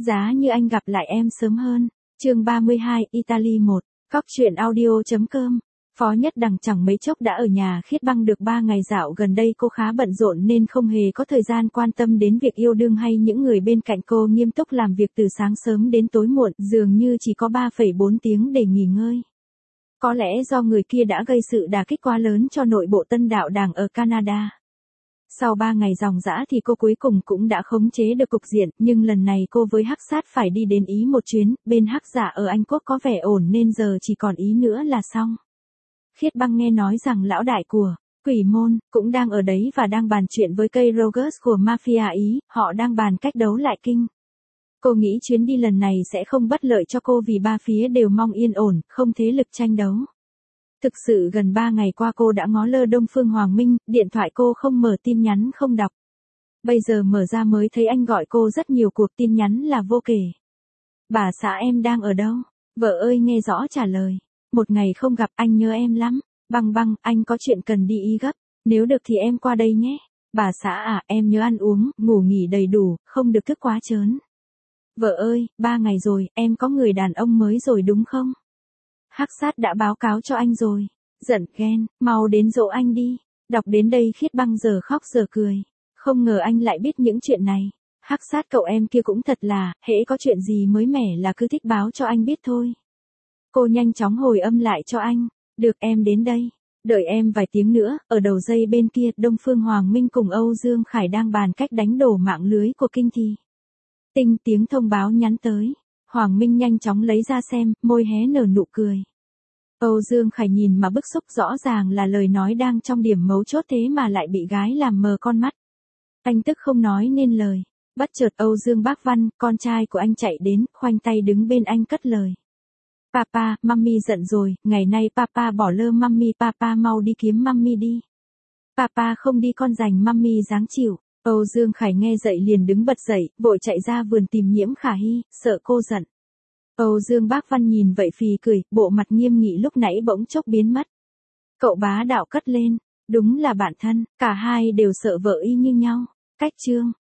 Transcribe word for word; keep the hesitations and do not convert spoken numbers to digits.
Giá như anh gặp lại em sớm hơn. Chương ba mươi hai, Italy một. Cóc truyện audio chấm com. Phó Nhất Đằng chẳng mấy chốc đã ở nhà Khiết Băng được ba ngày, dạo gần đây cô khá bận rộn nên không hề có thời gian quan tâm đến việc yêu đương hay những người bên cạnh cô, nghiêm túc làm việc từ sáng sớm đến tối muộn, dường như chỉ có ba phẩy bốn tiếng để nghỉ ngơi. Có lẽ do người kia đã gây sự đả kích quá lớn cho nội bộ Tân Đạo Đảng ở Canada. Sau ba ngày ròng rã thì cô cuối cùng cũng đã khống chế được cục diện, nhưng lần này cô với Hắc Sát phải đi đến Ý một chuyến, bên Hắc Giả ở Anh Quốc có vẻ ổn nên giờ chỉ còn Ý nữa là xong. Khiết Băng nghe nói rằng lão đại của Quỷ Môn cũng đang ở đấy và đang bàn chuyện với cây Rogers của Mafia Ý, họ đang bàn cách đấu lại Kinh. Cô nghĩ chuyến đi lần này sẽ không bất lợi cho cô vì ba phía đều mong yên ổn, không thế lực tranh đấu. Thực sự gần ba ngày qua cô đã ngó lơ Đông Phương Hoàng Minh, điện thoại cô không mở, tin nhắn không đọc. Bây giờ mở ra mới thấy anh gọi cô rất nhiều cuộc tin nhắn là vô kể. Bà xã em đang ở đâu? Vợ ơi nghe rõ trả lời. Một ngày không gặp, anh nhớ em lắm. Băng Băng, anh có chuyện cần đi Ý gấp. Nếu được thì em qua đây nhé. Bà xã à, em nhớ ăn uống, ngủ nghỉ đầy đủ, không được thức quá chớn. Vợ ơi, ba ngày rồi, em có người đàn ông mới rồi đúng không? Hắc Sát đã báo cáo cho anh rồi. Giận ghen, mau đến dỗ anh đi. Đọc đến đây Khiết Băng giờ khóc giờ cười. Không ngờ anh lại biết những chuyện này. Hắc Sát cậu em kia cũng thật là, hễ có chuyện gì mới mẻ là cứ thích báo cho anh biết thôi. Cô nhanh chóng hồi âm lại cho anh. Được, em đến đây. Đợi em vài tiếng nữa. Ở đầu dây bên kia, Đông Phương Hoàng Minh cùng Âu Dương Khải đang bàn cách đánh đổ mạng lưới của Kinh Thì. Tinh tiếng thông báo nhắn tới. Hoàng Minh nhanh chóng lấy ra xem, môi hé nở nụ cười. Âu Dương Khải nhìn mà bức xúc, rõ ràng là lời nói đang trong điểm mấu chốt thế mà lại bị gái làm mờ con mắt. Anh tức không nói nên lời. Bất chợt Âu Dương Bác Văn, con trai của anh chạy đến, khoanh tay đứng bên anh cất lời. Papa, mummy giận rồi, ngày nay papa bỏ lơ mummy, papa mau đi kiếm mummy đi. Papa không đi con dành mummy dáng chịu. Âu Dương Khải nghe dậy liền đứng bật dậy, vội chạy ra vườn tìm Nhiễm Khả Hy, sợ cô giận. Âu Dương Bác Văn nhìn vậy phì cười, bộ mặt nghiêm nghị lúc nãy bỗng chốc biến mất. Cậu bá đạo cất lên, đúng là bạn thân, cả hai đều sợ vợ y như nhau. Cách chương.